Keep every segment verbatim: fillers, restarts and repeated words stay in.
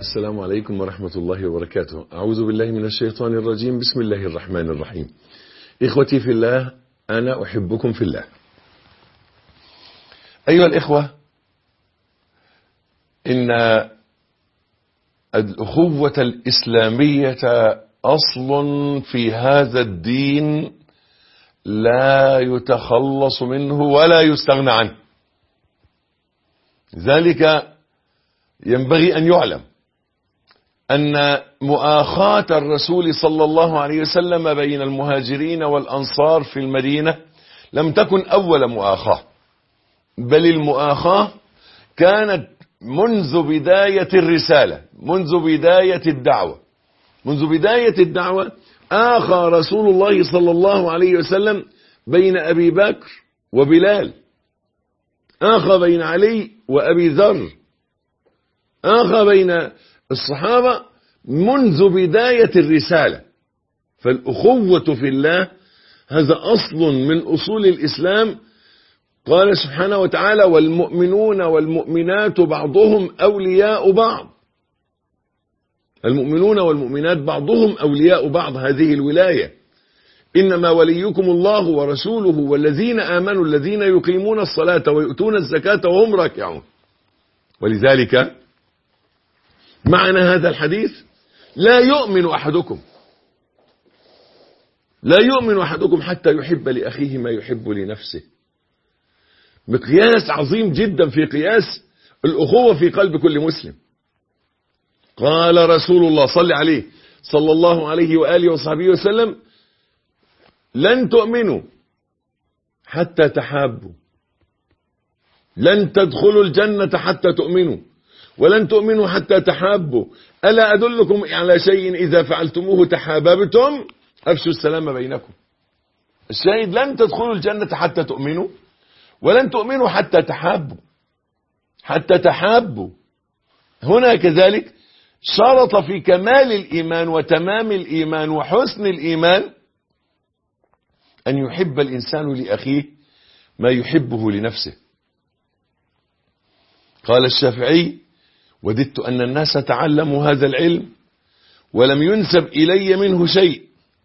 السلام عليكم ورحمة الله وبركاته. أعوذ بالله من الشيطان الرجيم. بسم الله الرحمن الرحيم. إخوتي في الله، أنا أحبكم في الله. أيها الإخوة، إن الأخوة الإسلامية أصل في هذا الدين لا يتخلص منه ولا يستغنى عنه. ذلك ينبغي أن يعلم أن مؤاخاة الرسول صلى الله عليه وسلم بين المهاجرين والأنصار في المدينة لم تكن أول مؤاخاة، بل المؤاخاة كانت منذ بداية الرسالة، منذ بداية الدعوة. منذ بداية الدعوة آخى رسول الله صلى الله عليه وسلم بين أبي بكر وبلال، آخى بين علي وأبي ذر، آخى بين الصحابة منذ بداية الرسالة. فالأخوة في الله هذا أصل من أصول الإسلام. قال سبحانه وتعالى: والمؤمنون والمؤمنات بعضهم أولياء بعض. المؤمنون والمؤمنات بعضهم أولياء بعض، هذه الولاية. إنما وليكم الله ورسوله والذين آمنوا الذين يقيمون الصلاة ويؤتون الزكاة وهم راكعون. ولذلك معنى هذا الحديث: لا يؤمن أحدكم لا يؤمن أحدكم حتى يحب لأخيه ما يحب لنفسه. مقياس عظيم جدا في قياس الأخوة في قلب كل مسلم. قال رسول الله صلى عليه صلى الله عليه وآله وصحبه وسلم: لن تؤمنوا حتى تحابوا، لن تدخلوا الجنة حتى تؤمنوا، ولن تؤمنوا حتى تحابوا، ألا أدلكم على شيء إذا فعلتموه تحاببتم أفشوا السلام بينكم. الشاهد: لن تدخلوا الجنة حتى تؤمنوا، ولن تؤمنوا حتى تحابوا. حتى تحابوا هنا كذلك شرط في كمال الإيمان وتمام الإيمان وحسن الإيمان أن يحب الإنسان لأخيه ما يحبه لنفسه. قال الشافعي: وددت أن الناس تعلموا هذا العلم ولم ينسب إلي منه شيء.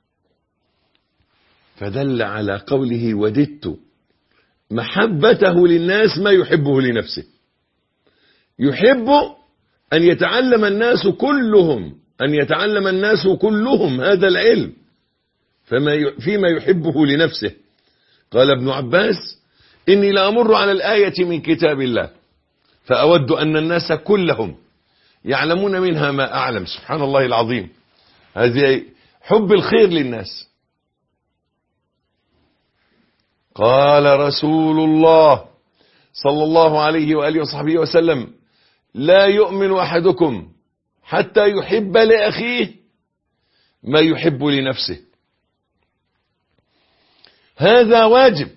فدل على قوله وددت محبته للناس ما يحبه لنفسه. يحب أن يتعلم الناس كلهم أن يتعلم الناس كلهم هذا العلم فما فيما يحبه لنفسه. قال ابن عباس: إني لأمر على الآية من كتاب الله فأود أن الناس كلهم يعلمون منها ما أعلم. سبحان الله العظيم، هذه حب الخير للناس. قال رسول الله صلى الله عليه وآله وصحبه وسلم: لا يؤمن أحدكم حتى يحب لأخيه ما يحب لنفسه. هذا واجب،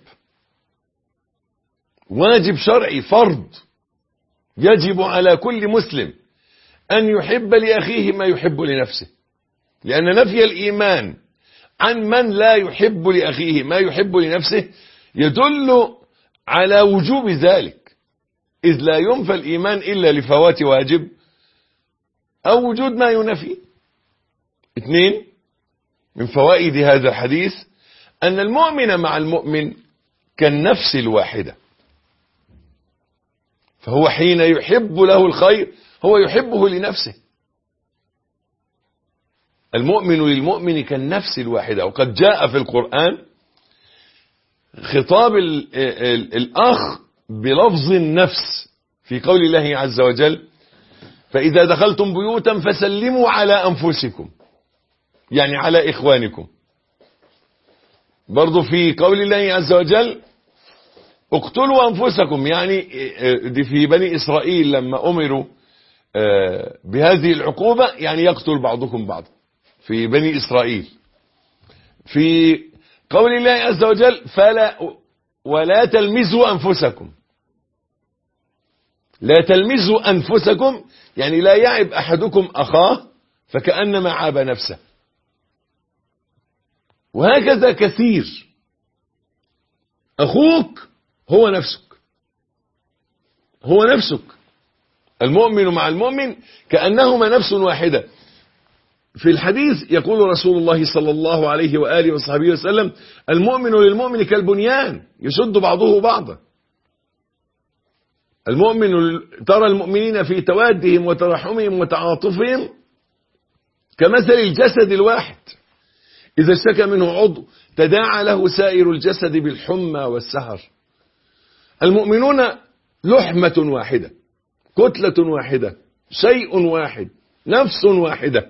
واجب شرعي، فرض يجب على كل مسلم أن يحب لأخيه ما يحب لنفسه، لأن نفي الإيمان عن من لا يحب لأخيه ما يحب لنفسه يدل على وجوب ذلك، إذ لا ينفى الإيمان إلا لفوات واجب أو وجود ما ينفي. اثنين، من فوائد هذا الحديث أن المؤمن مع المؤمن كالنفس الواحدة، فهو حين يحب له الخير هو يحبه لنفسه. المؤمن للمؤمن كالنفس الواحدة. وقد جاء في القرآن خطاب ال ال الأخ بلفظ النفس في قول الله عز وجل: فإذا دخلتم بيوتا فسلموا على أنفسكم، يعني على إخوانكم. برضو في قول الله عز وجل: اقتلوا أنفسكم، يعني دي في بني إسرائيل لما أمروا بهذه العقوبة، يعني يقتل بعضكم بعض في بني إسرائيل. في قول الله عز وجل: فلا ولا تلمزوا أنفسكم، لا تلمزوا أنفسكم يعني لا يعب أحدكم أخاه فكأنما عاب نفسه. وهكذا كثير. أخوك هو نفسك، هو نفسك. المؤمن مع المؤمن كأنهما نفس واحدة. في الحديث يقول رسول الله صلى الله عليه وآله وصحبه وسلم: المؤمن للمؤمن كالبنيان يشد بعضه بعضا. المؤمن ترى المؤمنين في توادهم وترحمهم وتعاطفهم كمثل الجسد الواحد إذا اشتكى منه عضو تداعى له سائر الجسد بالحمى والسهر. المؤمنون لحمة واحدة، كتلة واحدة، شيء واحد، نفس واحدة.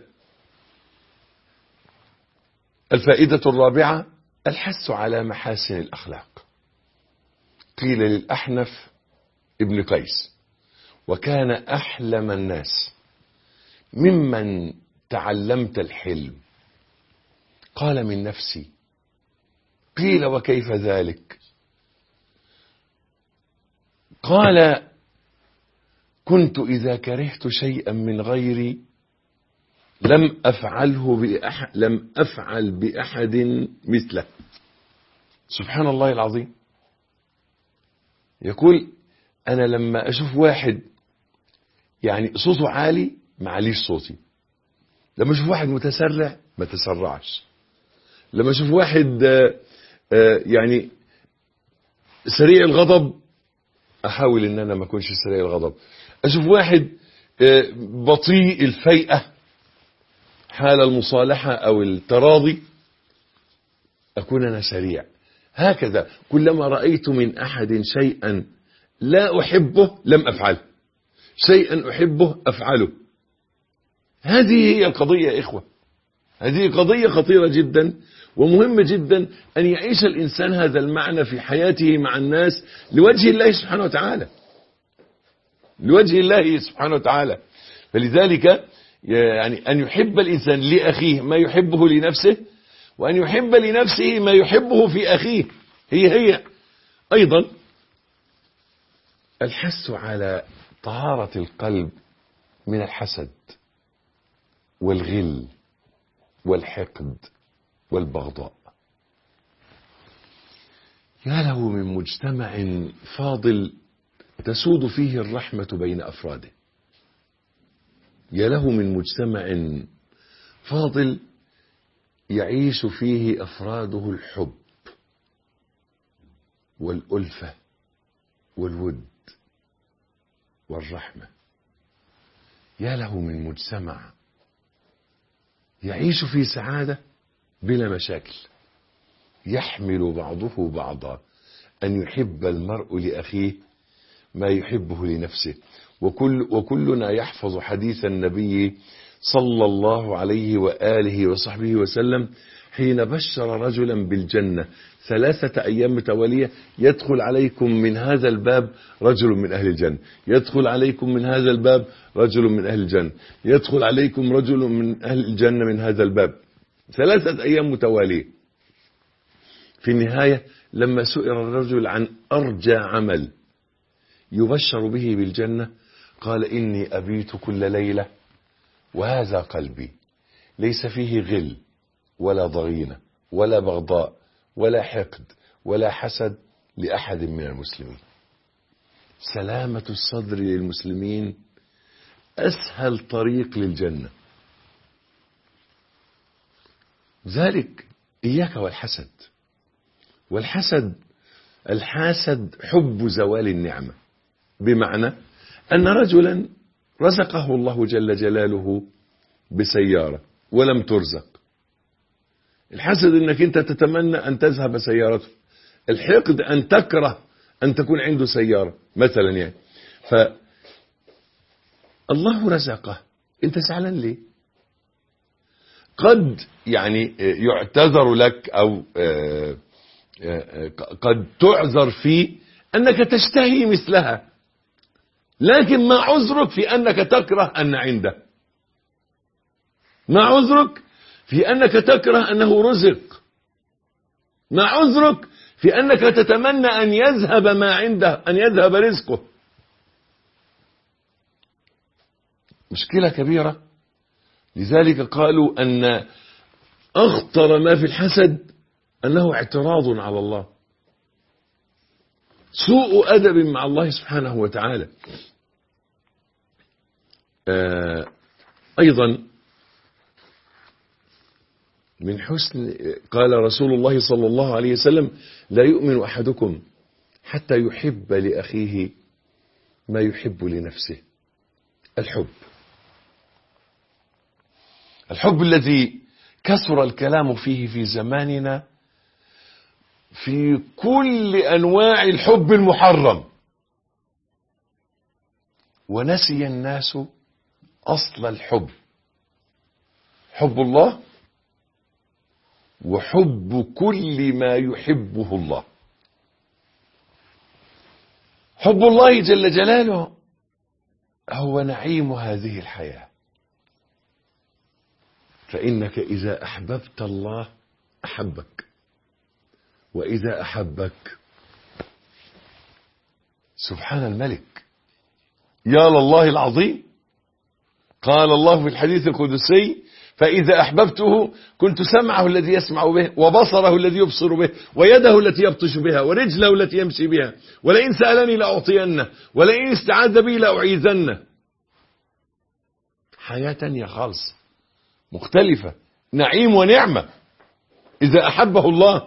الفائدة الرابعة: الحث على محاسن الأخلاق. قيل للأحنف ابن قيس: وكان أحلم الناس ممن تعلمت الحلم؟ قال: من نفسي. قيل: وكيف ذلك؟ قال: كنت إذا كرهت شيئا من غيري لم أفعله بأحد لم أفعل بأحد مثله. سبحان الله العظيم. يقول: أنا لما أشوف واحد يعني صوته عالي معليش صوتي، لما أشوف واحد متسرع ما تسرعش، لما أشوف واحد يعني سريع الغضب أحاول إن أنا ما أكونش سريع الغضب، أشوف واحد بطيء الفيئة حال المصالحة أو التراضي أكون أنا سريع. هكذا كلما رأيت من أحد شيئا لا أحبه لم أفعله، شيئا أحبه أفعله. هذه هي القضية يا إخوة، هذه قضية خطيرة جدا ومهمة جدا أن يعيش الإنسان هذا المعنى في حياته مع الناس لوجه الله سبحانه وتعالى، لوجه الله سبحانه وتعالى. فلذلك يعني أن يحب الإنسان لأخيه ما يحبه لنفسه، وأن يحب لنفسه ما يحبه في أخيه. هي هي أيضا الحث على طهارة القلب من الحسد والغل والحقد والبغضاء. يا له من مجتمع فاضل تسود فيه الرحمة بين أفراده، يا له من مجتمع فاضل يعيش فيه أفراده الحب والألفة والود والرحمة. يا له من مجتمع يعيش في سعادة بلا مشاكل، يحمل بعضه بعضا أن يحب المرء لأخيه ما يحبه لنفسه. وكل وكلنا يحفظ حديث النبي صلى الله عليه وآله وصحبه وسلم حين بشر رجلا بالجنة ثلاثة أيام متوالية: يدخل عليكم من هذا الباب رجل من أهل الجنة، يدخل عليكم من هذا الباب رجل من أهل الجنة، يدخل عليكم رجل من أهل الجنة من هذا الباب. ثلاثة أيام متوالية. في النهاية لما سئل الرجل عن أرجى عمل يبشر به بالجنة قال: إني أبيت كل ليلة وهذا قلبي ليس فيه غل ولا ضغينة ولا بغضاء ولا حقد ولا حسد لأحد من المسلمين. سلامة الصدر للمسلمين أسهل طريق للجنة. ذلك إياك والحسد. والحسد الحاسد حب زوال النعمة، بمعنى أن رجلا رزقه الله جل جلاله بسيارة ولم ترزق. الحسد انك انت تتمنى ان تذهب سيارته، الحقد ان تكره ان تكون عنده سيارة مثلا يعني. فالله رزقه، انت زعلان ليه؟ قد يعني يعتذر لك او قد تعذر في انك تشتهي مثلها، لكن ما عذرك في انك تكره ان عنده؟ ما عذرك في أنك تكره أنه رزق؟ ما عذرك في أنك تتمنى أن يذهب ما عنده، أن يذهب رزقه؟ مشكلة كبيرة. لذلك قالوا أن أخطر ما في الحسد أنه اعتراض على الله، سوء أدب مع الله سبحانه وتعالى. آه أيضا من حسن قال رسول الله صلى الله عليه وسلم لا يؤمن أحدكم حتى يحب لأخيه ما يحب لنفسه. الحب الحب الذي كثر الكلام فيه في زماننا في كل أنواع الحب المحرم، ونسي الناس أصل الحب، حب الله وحب كل ما يحبه الله. حب الله جل جلاله هو نعيم هذه الحياة، فإنك إذا أحببت الله أحبك، وإذا أحبك سبحان الملك يا لله العظيم. قال الله في الحديث القدسي فإذا أحببته كنت سمعه الذي يسمع به، وبصره الذي يبصر به، ويده التي يبطش بها، ورجله التي يمشي بها، ولئن سألني لأعطينه، ولئن استعاذ بي لأعيذنه. حياة تانية خالص مختلفة، نعيم ونعمة إذا أحبه الله.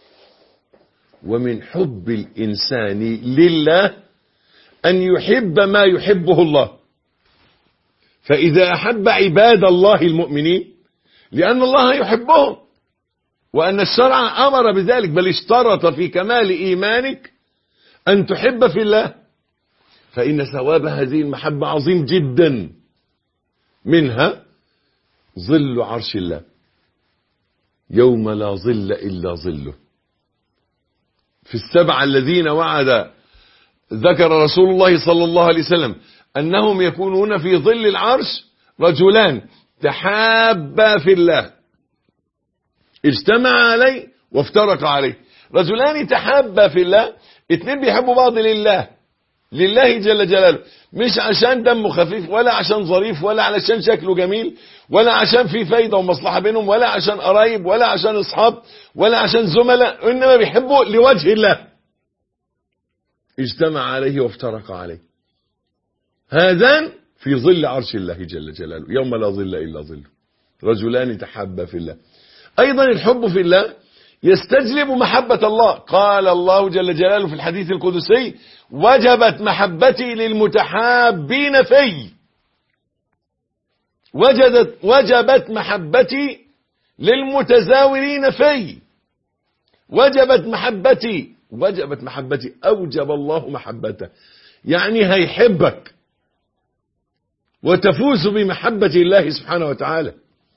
ومن حب الإنسان لله أن يحب ما يحبه الله، فإذا أحب عباد الله المؤمنين لأن الله يحبهم، وأن الشرع أمر بذلك، بل اشترط في كمال إيمانك أن تحب في الله، فإن ثواب هذه المحبة عظيم جدا. منها ظل عرش الله يوم لا ظل إلا ظله. في السبعة الذين وعد ذكر رسول الله صلى الله عليه وسلم أنهم يكونون في ظل العرش رجلان تحابا في الله اجتمع عليه وافترق عليه. رجلان تحابا في الله، اتنين بيحبوا بعض لله، لله جل جلاله، مش عشان دمه خفيف، ولا عشان ظريف، ولا علشان شكله جميل، ولا عشان في فايدة ومصلحة بينهم، ولا عشان قرايب، ولا عشان اصحاب، ولا عشان زملاء، انما بيحبوا لوجه الله. اجتمع عليه وافترق عليه. هذان في ظل عرش الله جل جلاله يوم لا ظل إلا ظله. رجلان تحابا في الله. أيضا الحب في الله يستجلب محبة الله. قال الله جل جلاله في الحديث القدسي وجبت محبتي للمتحابين في. وجدت وجبت محبتي للمتزاورين في. وجبت محبتي وجبت محبتي أوجب الله محبته، يعني هيحبك وتفوز بمحبة الله سبحانه وتعالى.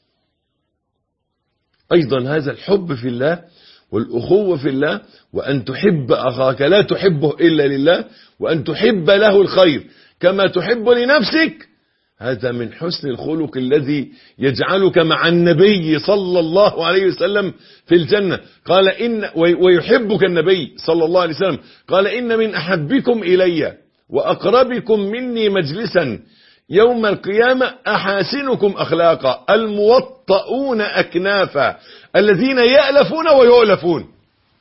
أيضا هذا الحب في الله والأخوة في الله، وأن تحب أخاك لا تحبه إلا لله، وأن تحب له الخير كما تحب لنفسك، هذا من حسن الخلق الذي يجعلك مع النبي صلى الله عليه وسلم في الجنة. قال إن ويحبك النبي صلى الله عليه وسلم قال إن من أحبكم إلي وأقربكم مني مجلسا يوم القيامة أحاسنكم أخلاقا الموطؤون أكنافا الذين يألفون ويؤلفون.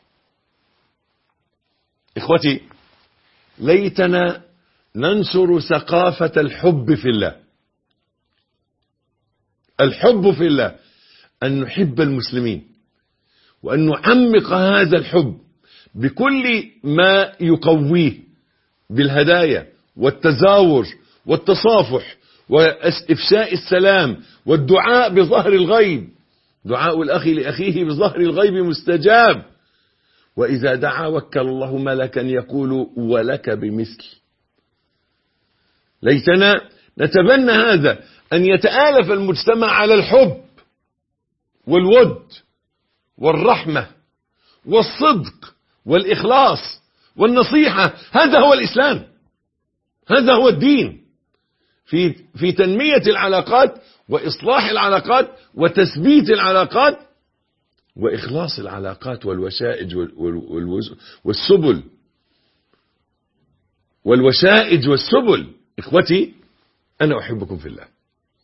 إخوتي، ليتنا ننشر ثقافة الحب في الله. الحب في الله أن نحب المسلمين، وأن نعمق هذا الحب بكل ما يقويه بالهدايا والتزاور والتصافح وإفشاء السلام والدعاء بظهر الغيب. دعاء الأخ لأخيه بظهر الغيب مستجاب، وإذا دعا وكل الله ملكا يقول ولك بمثل. ليتنا نتبنى هذا، أن يتآلف المجتمع على الحب والود والرحمة والصدق والإخلاص والنصيحة. هذا هو الإسلام، هذا هو الدين في في تنمية العلاقات وإصلاح العلاقات وتثبيت العلاقات وإخلاص العلاقات والوشائج والسبل والوشائج والسبل. إخوتي، أنا أحبكم في الله.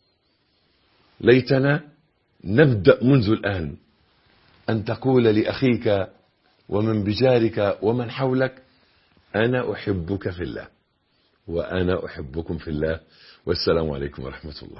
ليتنا نبدأ منذ الآن أن تقول لأخيك ومن بجارك ومن حولك أنا أحبك في الله وأنا أحبكم في الله، والسلام عليكم ورحمة الله.